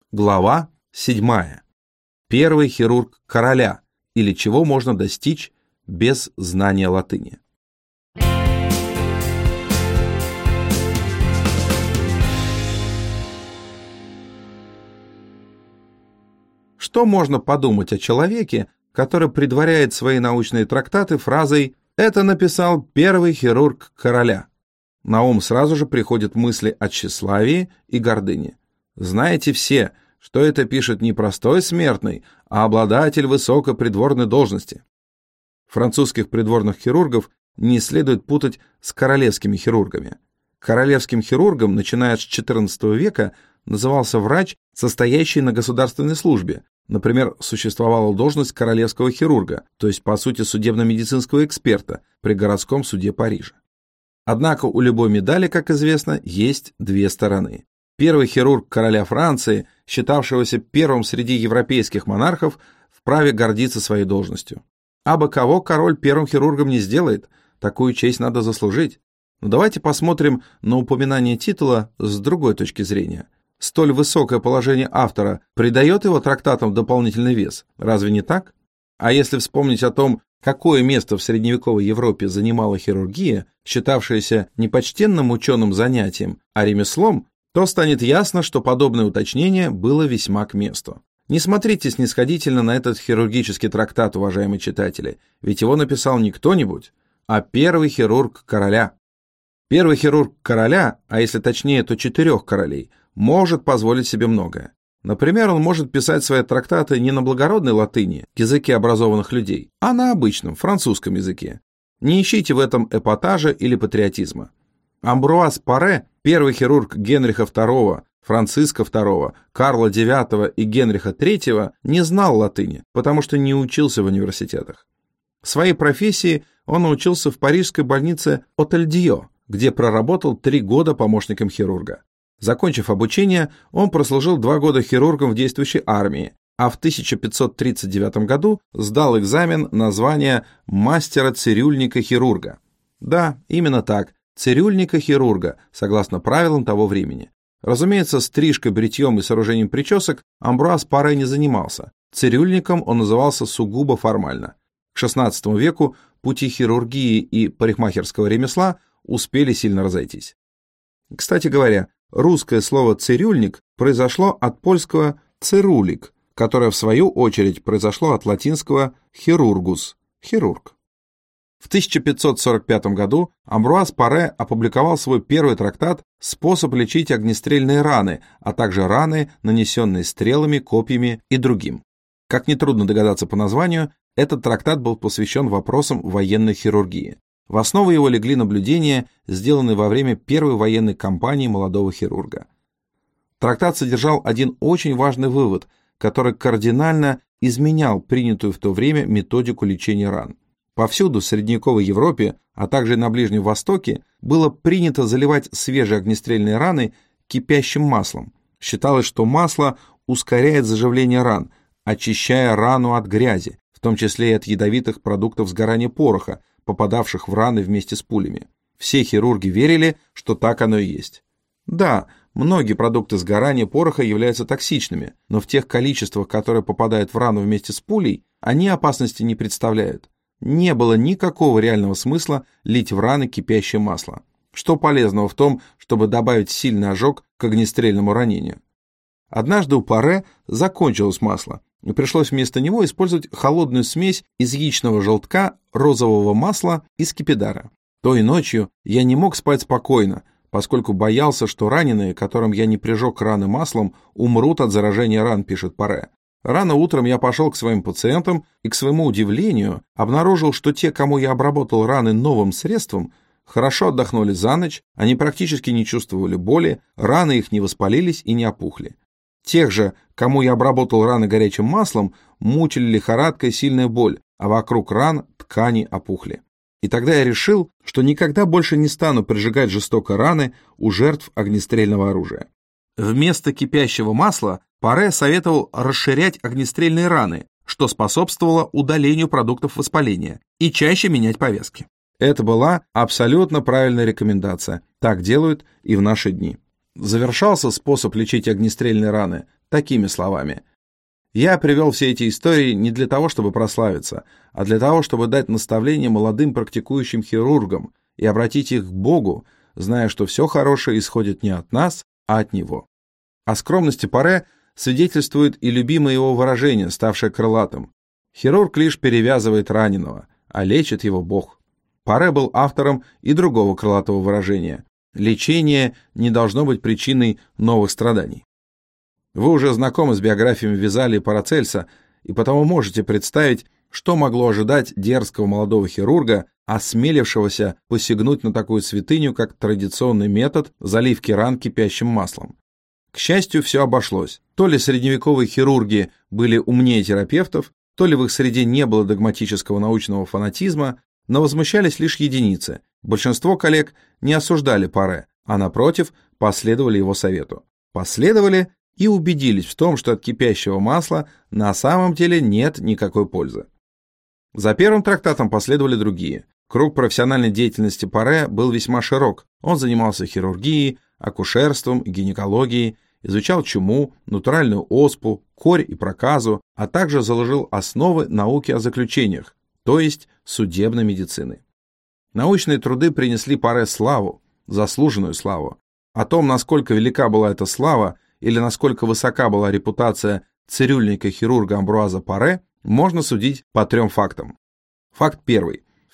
Глава 7. Первый хирург короля, или чего можно достичь без знания латыни. Что можно подумать о человеке, который предваряет свои научные трактаты фразой «это написал первый хирург короля»? На ум сразу же приходят мысли о тщеславии и гордыне. Знаете все, что это пишет не простой смертный, а обладатель высокой придворной должности. Французских придворных хирургов не следует путать с королевскими хирургами. Королевским хирургом, начиная с XIV века, назывался врач, состоящий на государственной службе. Например, существовала должность королевского хирурга, то есть, по сути, судебно-медицинского эксперта при городском суде Парижа. Однако у любой медали, как известно, есть две стороны. Первый хирург короля Франции, считавшегося первым среди европейских монархов, вправе гордиться своей должностью. Абы кого король первым хирургом не сделает, такую честь надо заслужить. Но давайте посмотрим на упоминание титула с другой точки зрения. Столь высокое положение автора придает его трактатам дополнительный вес, разве не так? А если вспомнить о том, какое место в средневековой Европе занимала хирургия, считавшаяся не почтенным ученым занятием, а ремеслом, то станет ясно, что подобное уточнение было весьма к месту. Не смотрите снисходительно на этот хирургический трактат, уважаемые читатели, ведь его написал не кто-нибудь, а первый хирург короля. Первый хирург короля, а если точнее, то 4 королей, может позволить себе многое. Например, он может писать свои трактаты не на благородной латыни, языке образованных людей, а на обычном французском языке. Не ищите в этом эпатажа или патриотизма. Амбруаз Паре, первый хирург Генриха II, Франциска II, Карла IX и Генриха III, не знал латыни, потому что не учился в университетах. Своей профессии он научился в парижской больнице Отель-Дьо, где проработал 3 года помощником хирурга. Закончив обучение, он прослужил 2 года хирургом в действующей армии, а в 1539 году сдал экзамен на звание мастера-цирюльника-хирурга. Да, именно так, цирюльника-хирурга, согласно правилам того времени. Разумеется, стрижкой, бритьем и сооружением причесок Амбруаз Паре не занимался. Цирюльником он назывался сугубо формально. К XVI веку пути хирургии и парикмахерского ремесла успели сильно разойтись. Кстати говоря, русское слово «цирюльник» произошло от польского «цирулик», которое в свою очередь произошло от латинского «хирургус» – «хирург». В 1545 году Амбруаз Паре опубликовал свой первый трактат «Способ лечить огнестрельные раны», а также раны, нанесенные стрелами, копьями и другим. Как нетрудно догадаться по названию, этот трактат был посвящен вопросам военной хирургии. В основу его легли наблюдения, сделанные во время первой военной кампании молодого хирурга. Трактат содержал один очень важный вывод, который кардинально изменял принятую в то время методику лечения ран. Повсюду в средневековой Европе, а также на Ближнем Востоке, было принято заливать свежие огнестрельные раны кипящим маслом. Считалось, что масло ускоряет заживление ран, очищая рану от грязи, в том числе и от ядовитых продуктов сгорания пороха, попадавших в раны вместе с пулями. Все хирурги верили, что так оно и есть. Да, многие продукты сгорания пороха являются токсичными, но в тех количествах, которые попадают в рану вместе с пулей, они опасности не представляют. Не было никакого реального смысла лить в раны кипящее масло. Что полезного в том, чтобы добавить сильный ожог к огнестрельному ранению? Однажды у Паре закончилось масло, и пришлось вместо него использовать холодную смесь из яичного желтка, розового масла и скипидара. Той ночью я не мог спать спокойно, поскольку боялся, что раненые, которым я не прижег раны маслом, умрут от заражения ран, пишет Паре. Рано утром я пошел к своим пациентам и, к своему удивлению, обнаружил, что те, кому я обработал раны новым средством, хорошо отдохнули за ночь, они практически не чувствовали боли, раны их не воспалились и не опухли. Тех же, кому я обработал раны горячим маслом, мучили лихорадка и сильная боль, а вокруг ран ткани опухли. И тогда я решил, что никогда больше не стану прижигать жестоко раны у жертв огнестрельного оружия. Вместо кипящего масла Паре советовал расширять огнестрельные раны, что способствовало удалению продуктов воспаления, и чаще менять повязки. Это была абсолютно правильная рекомендация. Так делают и в наши дни. Завершался способ лечить огнестрельные раны такими словами: «Я привел все эти истории не для того, чтобы прославиться, а для того, чтобы дать наставление молодым практикующим хирургам и обратить их к Богу, зная, что все хорошее исходит не от нас, а от Него». О скромности Паре свидетельствует и любимое его выражение, ставшее крылатым: «Хирург лишь перевязывает раненого, а лечит его Бог». Паре был автором и другого крылатого выражения: «Лечение не должно быть причиной новых страданий». Вы уже знакомы с биографиями Везали и Парацельса, и потому можете представить, что могло ожидать дерзкого молодого хирурга, осмелившегося посягнуть на такую святыню, как традиционный метод заливки ран кипящим маслом. К счастью, все обошлось. То ли средневековые хирурги были умнее терапевтов, то ли в их среде не было догматического научного фанатизма, но возмущались лишь единицы. Большинство коллег не осуждали Паре, а напротив, последовали его совету. Последовали и убедились в том, что от кипящего масла на самом деле нет никакой пользы. За первым трактатом последовали другие. Круг профессиональной деятельности Паре был весьма широк. Он занимался хирургией, акушерством, гинекологией, изучал чуму, натуральную оспу, корь и проказу, а также заложил основы науки о заключениях, то есть судебной медицины. Научные труды принесли Паре славу, заслуженную славу. О том, насколько велика была эта слава или насколько высока была репутация цирюльника-хирурга Амбруаза Паре, можно судить по 3 фактам. Факт первый. В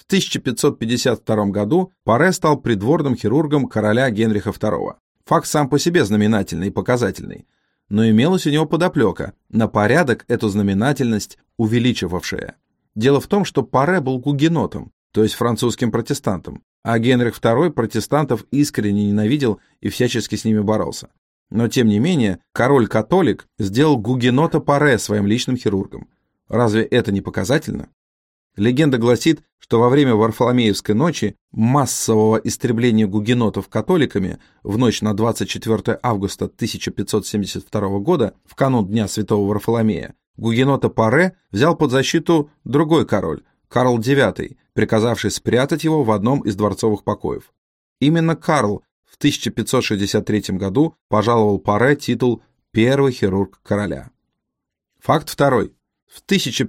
1552 году Паре стал придворным хирургом короля Генриха II. Факт сам по себе знаменательный и показательный, но имелась у него подоплека, на порядок эту знаменательность увеличивавшая. Дело в том, что Паре был гугенотом, то есть французским протестантом, а Генрих II протестантов искренне ненавидел и всячески с ними боролся. Но тем не менее, король-католик сделал гугенота Паре своим личным хирургом. Разве это не показательно? Легенда гласит, что во время Варфоломеевской ночи, массового истребления гугенотов католиками, в ночь на 24 августа 1572 года, в канун Дня Святого Варфоломея, гугенота Паре взял под защиту другой король, Карл IX, приказавший спрятать его в одном из дворцовых покоев. Именно Карл в 1563 году пожаловал Паре титул «Первый хирург короля». Факт второй. В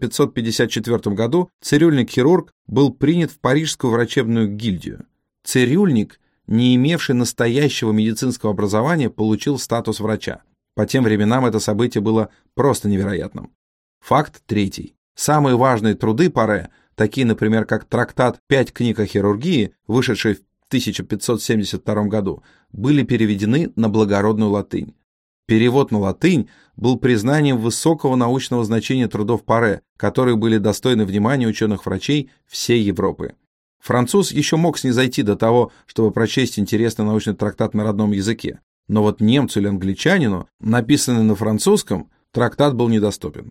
1554 году цирюльник-хирург был принят в Парижскую врачебную гильдию. Цирюльник, не имевший настоящего медицинского образования, получил статус врача. По тем временам это событие было просто невероятным. Факт третий. Самые важные труды Паре, такие, например, как трактат «5 книг о хирургии», вышедший в 1572 году, были переведены на благородную латынь. Перевод на латынь был признанием высокого научного значения трудов Паре, которые были достойны внимания ученых-врачей всей Европы. Француз еще мог снизойти до того, чтобы прочесть интересный научный трактат на родном языке, но вот немцу или англичанину, написанный на французском, трактат был недоступен.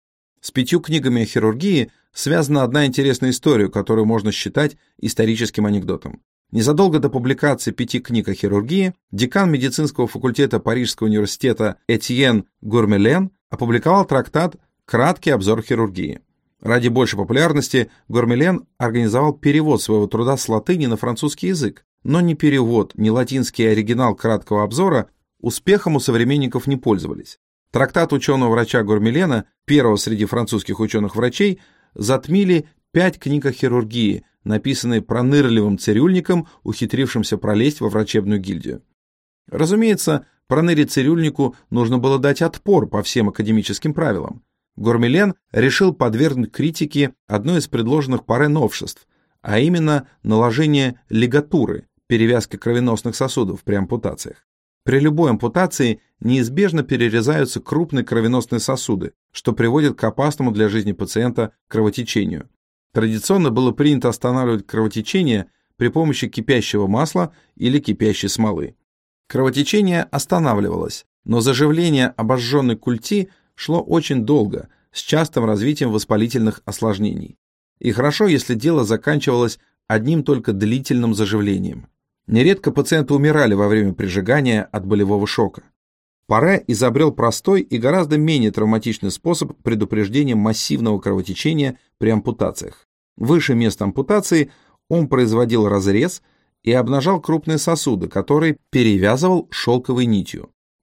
С 5 книгами о хирургии связана одна интересная история, которую можно считать историческим анекдотом. Незадолго до публикации 5 книг о хирургии декан медицинского факультета Парижского университета Этьен Гурмелен опубликовал трактат «Краткий обзор хирургии». Ради большей популярности Гурмелен организовал перевод своего труда с латыни на французский язык, но ни перевод, ни латинский оригинал краткого обзора успехом у современников не пользовались. Трактат ученого-врача Гурмелена, первого среди французских ученых-врачей, затмили 5 книг о хирургии, написанные пронырливым цирюльником, ухитрившимся пролезть во врачебную гильдию. Разумеется, проныре-цирюльнику нужно было дать отпор по всем академическим правилам. Гурмелен решил подвергнуть критике одно из предложенных Паре новшеств, а именно наложение лигатуры, перевязки кровеносных сосудов при ампутациях. При любой ампутации неизбежно перерезаются крупные кровеносные сосуды, что приводит к опасному для жизни пациента кровотечению. Традиционно было принято останавливать кровотечение при помощи кипящего масла или кипящей смолы. Кровотечение останавливалось, но заживление обожженной культи шло очень долго, с частым развитием воспалительных осложнений. И хорошо, если дело заканчивалось одним только длительным заживлением. Нередко пациенты умирали во время прижигания от болевого шока. Паре изобрел простой и гораздо менее травматичный способ предупреждения массивного кровотечения при ампутациях. Выше места ампутации он производил разрез и обнажал крупные сосуды, которые перевязывал шелковой нитью.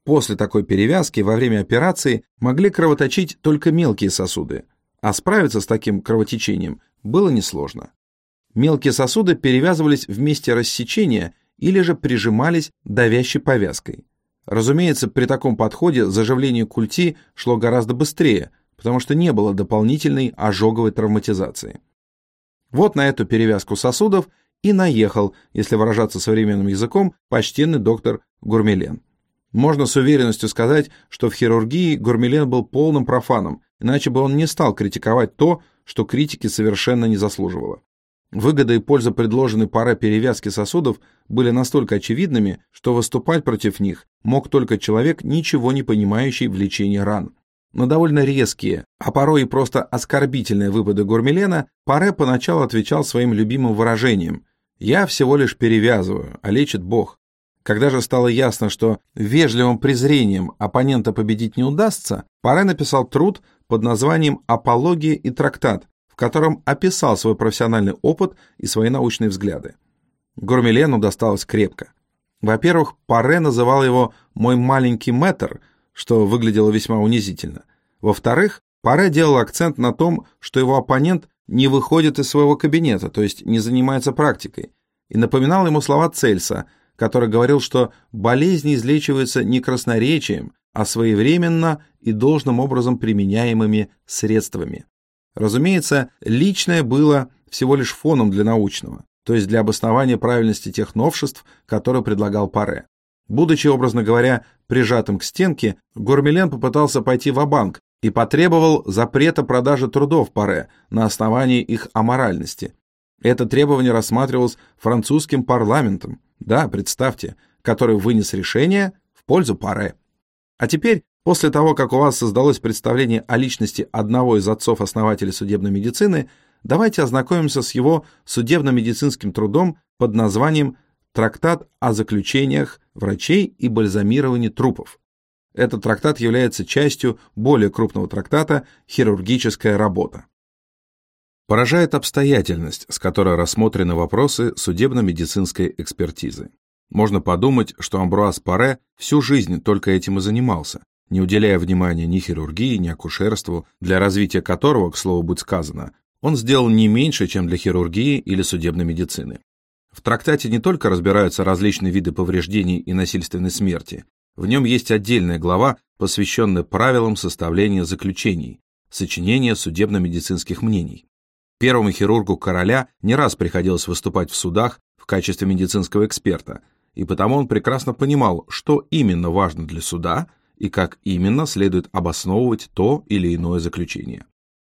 После такой перевязки во время операции могли кровоточить только мелкие сосуды, а справиться с таким кровотечением было несложно. Мелкие сосуды перевязывались в месте рассечения или же прижимались давящей повязкой. Разумеется, при таком подходе заживление культи шло гораздо быстрее, потому что не было дополнительной ожоговой травматизации. Вот на эту перевязку сосудов и наехал, если выражаться современным языком, почтенный доктор Гурмелен. Можно с уверенностью сказать, что в хирургии Гурмелен был полным профаном, иначе бы он не стал критиковать то, что критики совершенно не заслуживало. Выгода и польза предложенной Паре перевязки сосудов были настолько очевидными, что выступать против них мог только человек, ничего не понимающий в лечении ран. На довольно резкие, а порой и просто оскорбительные выпады Гурмелена Паре поначалу отвечал своим любимым выражением: «Я всего лишь перевязываю, а лечит Бог». Когда же стало ясно, что вежливым презрением оппонента победить не удастся, Паре написал труд под названием «Апология и трактат», в котором описал свой профессиональный опыт и свои научные взгляды. Гурмелену досталось крепко. Во-первых, Паре называл его «мой маленький мэтр», что выглядело весьма унизительно. Во-вторых, Паре делал акцент на том, что его оппонент не выходит из своего кабинета, то есть не занимается практикой, и напоминал ему слова Цельса, который говорил, что болезни излечиваются не красноречием, а своевременно и должным образом применяемыми средствами. Разумеется, личное было всего лишь фоном для научного, то есть для обоснования правильности тех новшеств, которые предлагал Паре. Будучи, образно говоря, прижатым к стенке, Гурмелен попытался пойти ва-банк и потребовал запрета продажи трудов Паре на основании их аморальности. Это требование рассматривалось французским парламентом, да, представьте, который вынес решение в пользу Паре. А теперь, после того, как у вас создалось представление о личности одного из отцов-основателей судебной медицины, давайте ознакомимся с его судебно-медицинским трудом под названием «Трактат о заключениях врачей и бальзамировании трупов». Этот трактат является частью более крупного трактата «Хирургическая работа». Поражает обстоятельность, с которой рассмотрены вопросы судебно-медицинской экспертизы. Можно подумать, что Амбруаз Паре всю жизнь только этим и занимался, не уделяя внимания ни хирургии, ни акушерству, для развития которого, к слову быть сказано, он сделал не меньше, чем для хирургии или судебной медицины. В трактате не только разбираются различные виды повреждений и насильственной смерти, в нем есть отдельная глава, посвященная правилам составления заключений, сочинения судебно-медицинских мнений. Первому хирургу короля не раз приходилось выступать в судах в качестве медицинского эксперта, и потому он прекрасно понимал, что именно важно для суда и как именно следует обосновывать то или иное заключение.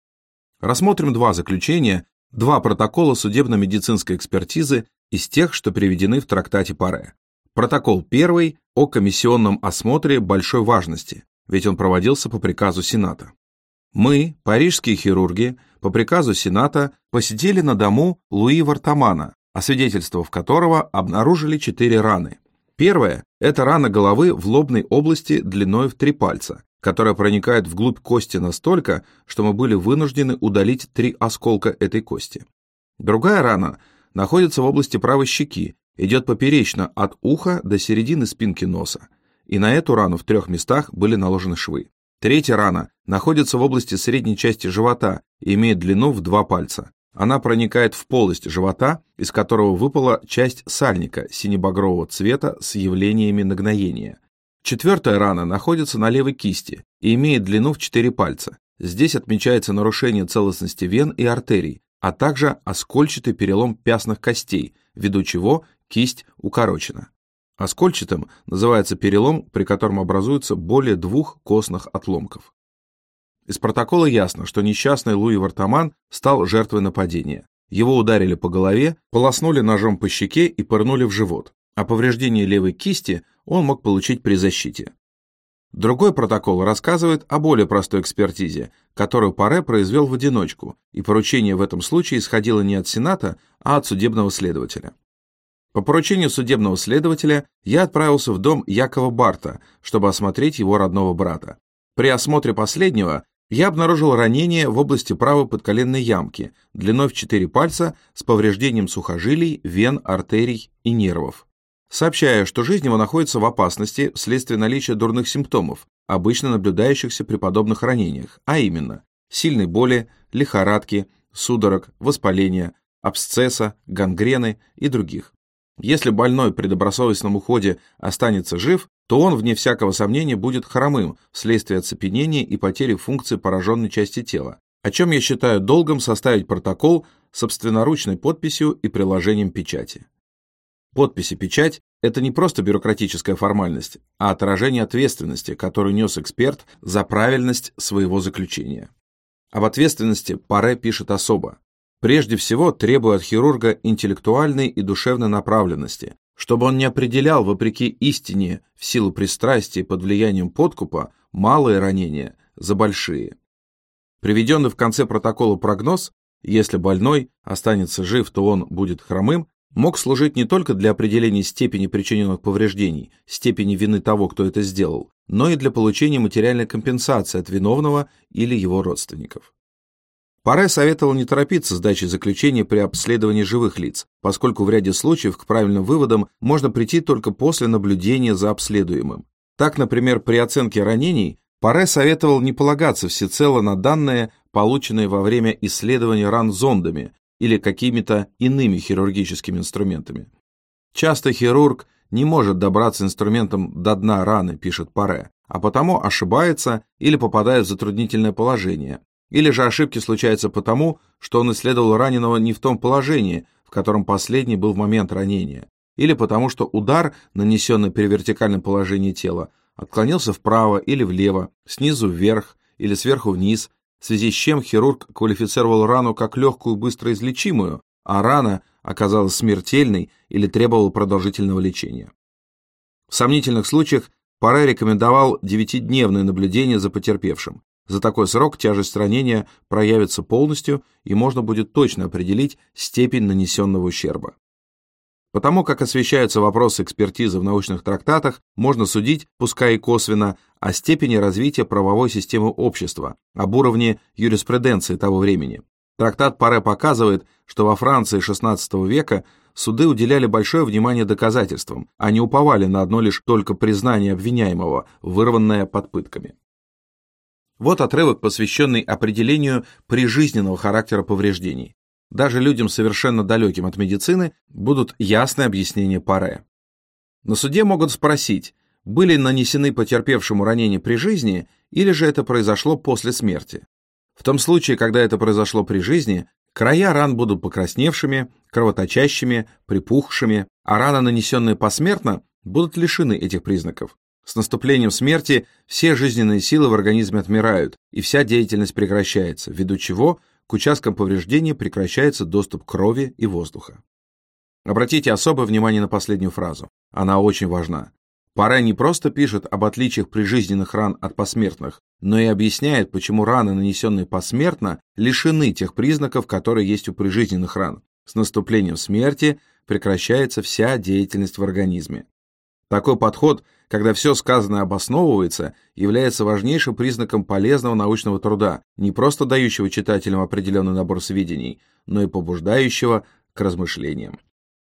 Рассмотрим два заключения, два протокола судебно-медицинской экспертизы из тех, что приведены в трактате Паре. Протокол 1 о комиссионном осмотре большой важности, ведь он проводился по приказу Сената. Мы, парижские хирурги, по приказу Сената посетили на дому Луи Вартамана, освидетельствовав которого обнаружили 4 раны. Первая – это рана головы в лобной области длиной в 3 пальца, которая проникает вглубь кости настолько, что мы были вынуждены удалить 3 осколка этой кости. Другая рана находится в области правой щеки, идет поперечно от уха до середины спинки носа, и на эту рану в 3 местах были наложены швы. Третья рана находится в области средней части живота и имеет длину в 2 пальца. Она проникает в полость живота, из которого выпала часть сальника сине-багрового цвета с явлениями нагноения. Четвертая рана находится на левой кисти и имеет длину в 4 пальца. Здесь отмечается нарушение целостности вен и артерий, а также оскольчатый перелом пястных костей, ввиду чего кисть укорочена. Оскольчатым называется перелом, при котором образуется более 2 костных отломков. Из протокола ясно, что несчастный Луи Вартаман стал жертвой нападения. Его ударили по голове, полоснули ножом по щеке и пырнули в живот, а повреждение левой кисти он мог получить при защите. Другой протокол рассказывает о более простой экспертизе, которую Паре произвел в одиночку, и поручение в этом случае исходило не от Сената, а от судебного следователя. По поручению судебного следователя я отправился в дом Якова Барта, чтобы осмотреть его родного брата. При осмотре последнего я обнаружил ранение в области правой подколенной ямки, длиной в 4 пальца, с повреждением сухожилий, вен, артерий и нервов. сообщая, что жизнь его находится в опасности вследствие наличия дурных симптомов, обычно наблюдающихся при подобных ранениях, а именно сильной боли, лихорадки, судорог, воспаления, абсцесса, гангрены и других. Если больной при добросовестном уходе останется жив, то он, вне всякого сомнения, будет хромым вследствие оцепенения и потери функций пораженной части тела, о чем я считаю долгом составить протокол с собственноручной подписью и приложением печати. Подпись и печать – это не просто бюрократическая формальность, а отражение ответственности, которую нес эксперт за правильность своего заключения. Об ответственности Паре пишет особо. Прежде всего, требую от хирурга интеллектуальной и душевной направленности, чтобы он не определял, вопреки истине, в силу пристрастия под влиянием подкупа, малые ранения за большие. Приведенный в конце протокола прогноз, если больной останется жив, то он будет хромым, мог служить не только для определения степени причиненных повреждений, степени вины того, кто это сделал, но и для получения материальной компенсации от виновного или его родственников. Паре советовал не торопиться с дачей заключения при обследовании живых лиц, поскольку в ряде случаев к правильным выводам можно прийти только после наблюдения за обследуемым. Так, например, при оценке ранений Паре советовал не полагаться всецело на данные, полученные во время исследования ран зондами или какими-то иными хирургическими инструментами. Часто хирург не может добраться инструментом до дна раны, пишет Паре, а потому ошибается или попадает в затруднительное положение. Или же ошибки случаются потому, что он исследовал раненого не в том положении, в котором последний был в момент ранения, или потому что удар, нанесенный при вертикальном положении тела, отклонился вправо или влево, снизу вверх или сверху вниз, в связи с чем хирург квалифицировал рану как легкую быстро излечимую, а рана оказалась смертельной или требовала продолжительного лечения. В сомнительных случаях Паре рекомендовал 9-дневное наблюдение за потерпевшим. За такой срок тяжесть ранения проявится полностью, и можно будет точно определить степень нанесенного ущерба. Потому как освещаются вопросы экспертизы в научных трактатах, можно судить, пускай и косвенно, о степени развития правовой системы общества, об уровне юриспруденции того времени. Трактат Паре показывает, что во Франции XVI века суды уделяли большое внимание доказательствам, а не уповали на одно лишь только признание обвиняемого, вырванное под пытками. Вот отрывок, посвященный определению прижизненного характера повреждений. Даже людям, совершенно далеким от медицины, будут ясны объяснения Паре. На суде могут спросить, были нанесены потерпевшему ранения при жизни, или же это произошло после смерти. В том случае, когда это произошло при жизни, края ран будут покрасневшими, кровоточащими, припухшими, а раны, нанесенные посмертно, будут лишены этих признаков. С наступлением смерти все жизненные силы в организме отмирают, и вся деятельность прекращается, ввиду чего к участкам повреждения прекращается доступ крови и воздуха. Обратите особое внимание на последнюю фразу. Она очень важна. Паре не просто пишет об отличиях прижизненных ран от посмертных, но и объясняет, почему раны, нанесенные посмертно, лишены тех признаков, которые есть у прижизненных ран. С наступлением смерти прекращается вся деятельность в организме. Такой подход, когда все сказанное обосновывается, является важнейшим признаком полезного научного труда, не просто дающего читателям определенный набор сведений, но и побуждающего к размышлениям.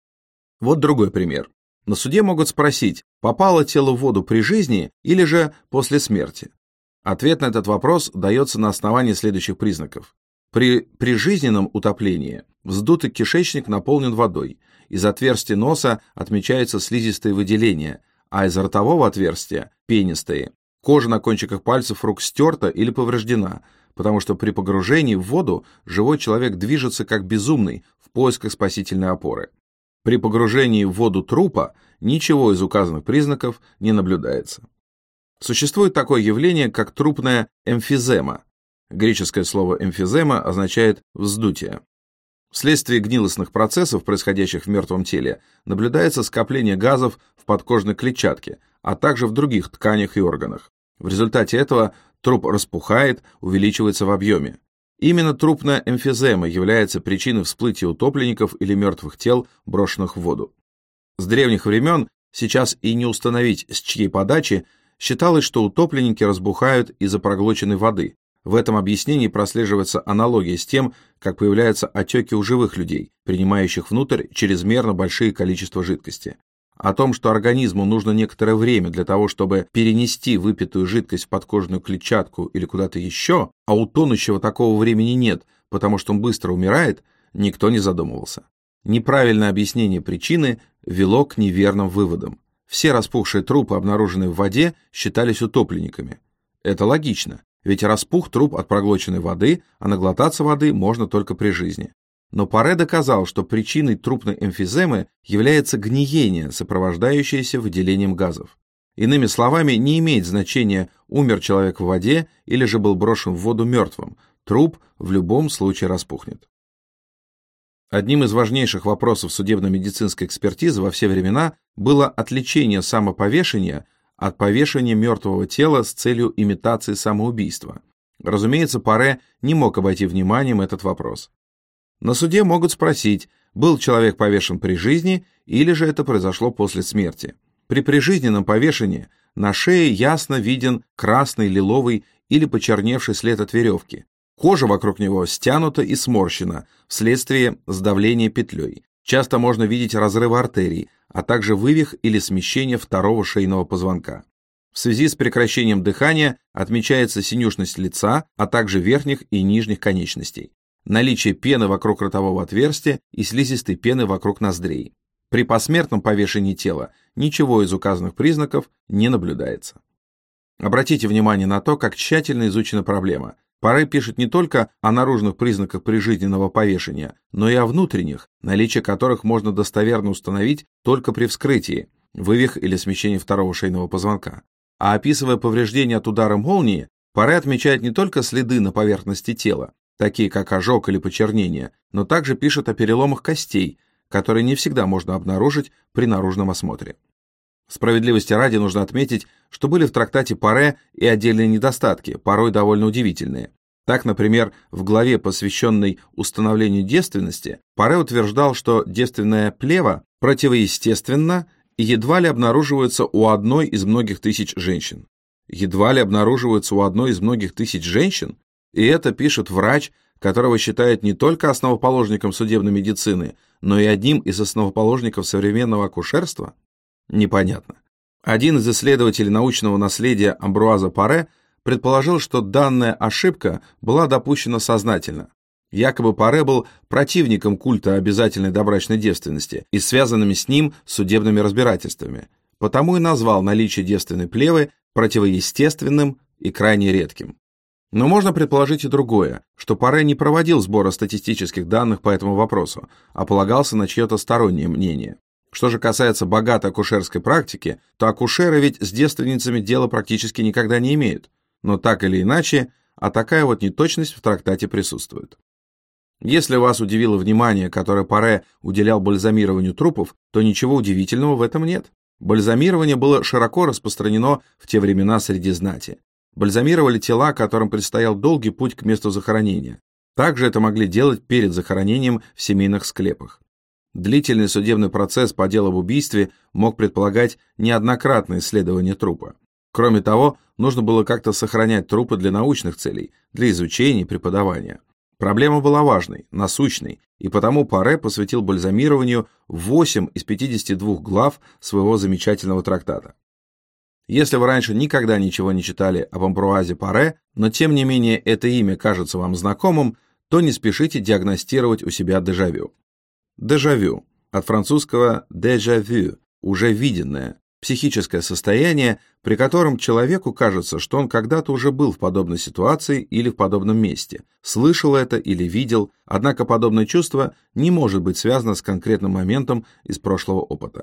Вот другой пример. На суде могут спросить, попало тело в воду при жизни или же после смерти. Ответ на этот вопрос дается на основании следующих признаков. При прижизненном утоплении вздутый кишечник наполнен водой, из отверстия носа отмечаются слизистые выделения, а из ротового отверстия – пенистые. Кожа на кончиках пальцев рук стерта или повреждена, потому что при погружении в воду живой человек движется как безумный в поисках спасительной опоры. При погружении в воду трупа ничего из указанных признаков не наблюдается. Существует такое явление, как трупная эмфизема. Греческое слово эмфизема означает «вздутие». Вследствие гнилостных процессов, происходящих в мертвом теле, наблюдается скопление газов в подкожной клетчатке, а также в других тканях и органах. В результате этого труп распухает, увеличивается в объеме. Именно трупная эмфизема является причиной всплытия утопленников или мертвых тел, брошенных в воду. С древних времен, сейчас и не установить, с чьей подачи, считалось, что утопленники разбухают из-за проглоченной воды. В этом объяснении прослеживается аналогия с тем, как появляются отеки у живых людей, принимающих внутрь чрезмерно большие количества жидкости. о том, что организму нужно некоторое время для того, чтобы перенести выпитую жидкость в подкожную клетчатку или куда-то еще, а у тонущего такого времени нет, потому что он быстро умирает, никто не задумывался. Неправильное объяснение причины вело к неверным выводам. Все распухшие трупы, обнаруженные в воде, считались утопленниками. Это логично, ведь распух труп от проглоченной воды, а наглотаться воды можно только при жизни. Но Паре доказал, что причиной трупной эмфиземы является гниение, сопровождающееся выделением газов. Иными словами, не имеет значения, умер человек в воде или же был брошен в воду мертвым, труп в любом случае распухнет. Одним из важнейших вопросов судебно-медицинской экспертизы во все времена было отличение самоповешения от повешения мертвого тела с целью имитации самоубийства. Разумеется, Паре не мог обойти вниманием этот вопрос. На суде могут спросить, был человек повешен при жизни или же это произошло после смерти. При прижизненном повешении на шее ясно виден красный, лиловый или почерневший след от веревки. Кожа вокруг него стянута и сморщена вследствие сдавления петлей. Часто можно видеть разрывы артерий, а также вывих или смещение второго шейного позвонка. В связи с прекращением дыхания отмечается синюшность лица, а также верхних и нижних конечностей. Наличие пены вокруг ротового отверстия и слизистой пены вокруг ноздрей. При посмертном повешении тела ничего из указанных признаков не наблюдается. Обратите внимание на то, как тщательно изучена проблема. Паре пишет не только о наружных признаках прижизненного повешения, но и о внутренних, наличие которых можно достоверно установить только при вскрытии, вывих или смещении второго шейного позвонка. А описывая повреждения от удара молнии, Паре отмечает не только следы на поверхности тела, такие как ожог или почернение, но также пишет о переломах костей, которые не всегда можно обнаружить при наружном осмотре. Справедливости ради нужно отметить, что были в трактате Паре и отдельные недостатки, порой довольно удивительные. Так, например, в главе, посвященной установлению девственности, Паре утверждал, что девственная плева противоестественна и едва ли обнаруживается у одной из многих тысяч женщин. Едва ли обнаруживается у одной из многих тысяч женщин? И это пишет врач, которого считают не только основоположником судебной медицины, но и одним из основоположников современного акушерства? Непонятно. Один из исследователей научного наследия Амбруаза Паре предположил, что данная ошибка была допущена сознательно. Якобы Паре был противником культа обязательной добрачной девственности и связанными с ним судебными разбирательствами, потому и назвал наличие девственной плевы противоестественным и крайне редким. Но можно предположить и другое, что Паре не проводил сбора статистических данных по этому вопросу, а полагался на чье-то стороннее мнение. Что же касается богатой акушерской практики, то акушеры ведь с девственницами дела практически никогда не имеют. Но так или иначе, а такая вот неточность в трактате присутствует. Если вас удивило внимание, которое Паре уделял бальзамированию трупов, то ничего удивительного в этом нет. Бальзамирование было широко распространено в те времена среди знати. Бальзамировали тела, которым предстоял долгий путь к месту захоронения. Также это могли делать перед захоронением в семейных склепах. Длительный судебный процесс по делу об убийстве мог предполагать неоднократное исследование трупа. Кроме того, нужно было как-то сохранять трупы для научных целей, для изучения и преподавания. Проблема была важной, насущной, и потому Паре посвятил бальзамированию 8 из 52 глав своего замечательного трактата. Если вы раньше никогда ничего не читали об Амбруазе Паре, но тем не менее это имя кажется вам знакомым, то не спешите диагностировать у себя дежавю. Дежавю, от французского déjà vu, уже виденное, психическое состояние, при котором человеку кажется, что он когда-то уже был в подобной ситуации или в подобном месте, слышал это или видел, однако подобное чувство не может быть связано с конкретным моментом из прошлого опыта.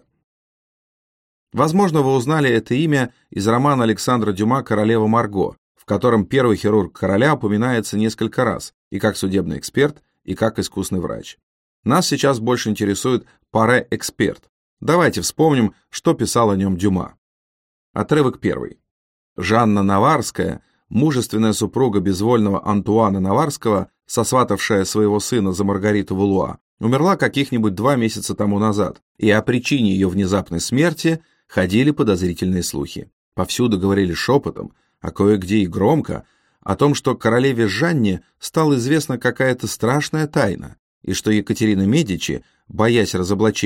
Возможно, вы узнали это имя из романа Александра Дюма «Королева Марго», в котором первый хирург короля упоминается несколько раз, и как судебный эксперт, и как искусный врач. Нас сейчас больше интересует Паре-эксперт. Давайте вспомним, что писал о нем Дюма. Отрывок 1. Жанна Наварская, мужественная супруга безвольного Антуана Наварского, сосватавшая своего сына за Маргариту Валуа, умерла каких-нибудь 2 месяца тому назад, и о причине ее внезапной смерти ходили подозрительные слухи. Повсюду говорили шепотом, а кое-где и громко, о том, что королеве Жанне стала известна какая-то страшная тайна, и что Екатерина Медичи, боясь разоблачений,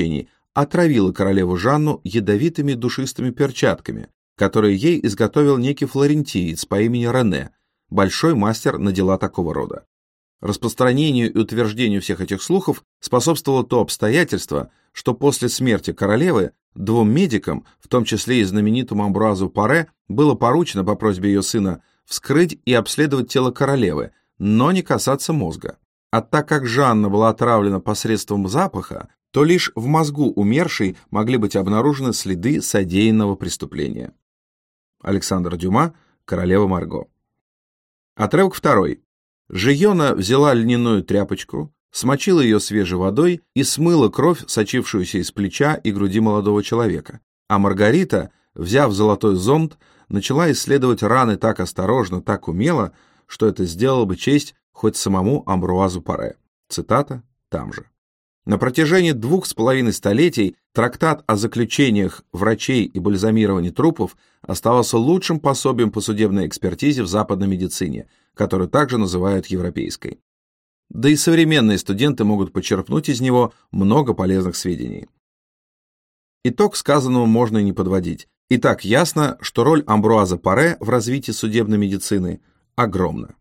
отравила королеву Жанну ядовитыми душистыми перчатками, которые ей изготовил некий флорентиец по имени Рене, большой мастер на дела такого рода. Распространению и утверждению всех этих слухов способствовало то обстоятельство, что после смерти королевы двум медикам, в том числе и знаменитому Амбруазу Паре, было поручено по просьбе ее сына вскрыть и обследовать тело королевы, но не касаться мозга. А так как Жанна была отравлена посредством запаха, то лишь в мозгу умершей могли быть обнаружены следы содеянного преступления. Александр Дюма, «Королева Марго». Отрывок 2. Жийона взяла льняную тряпочку, смочила ее свежей водой и смыла кровь, сочившуюся из плеча и груди молодого человека. А Маргарита, взяв золотой зонт, начала исследовать раны так осторожно, так умело, что это сделало бы честь хоть самому Амбруазу Паре. Цитата там же. На протяжении 2,5 столетий трактат о заключениях врачей и бальзамировании трупов оставался лучшим пособием по судебной экспертизе в западной медицине, которую также называют европейской. Да и современные студенты могут почерпнуть из него много полезных сведений. Итог сказанному можно и не подводить. И так ясно, что роль Амбруаза Паре в развитии судебной медицины огромна.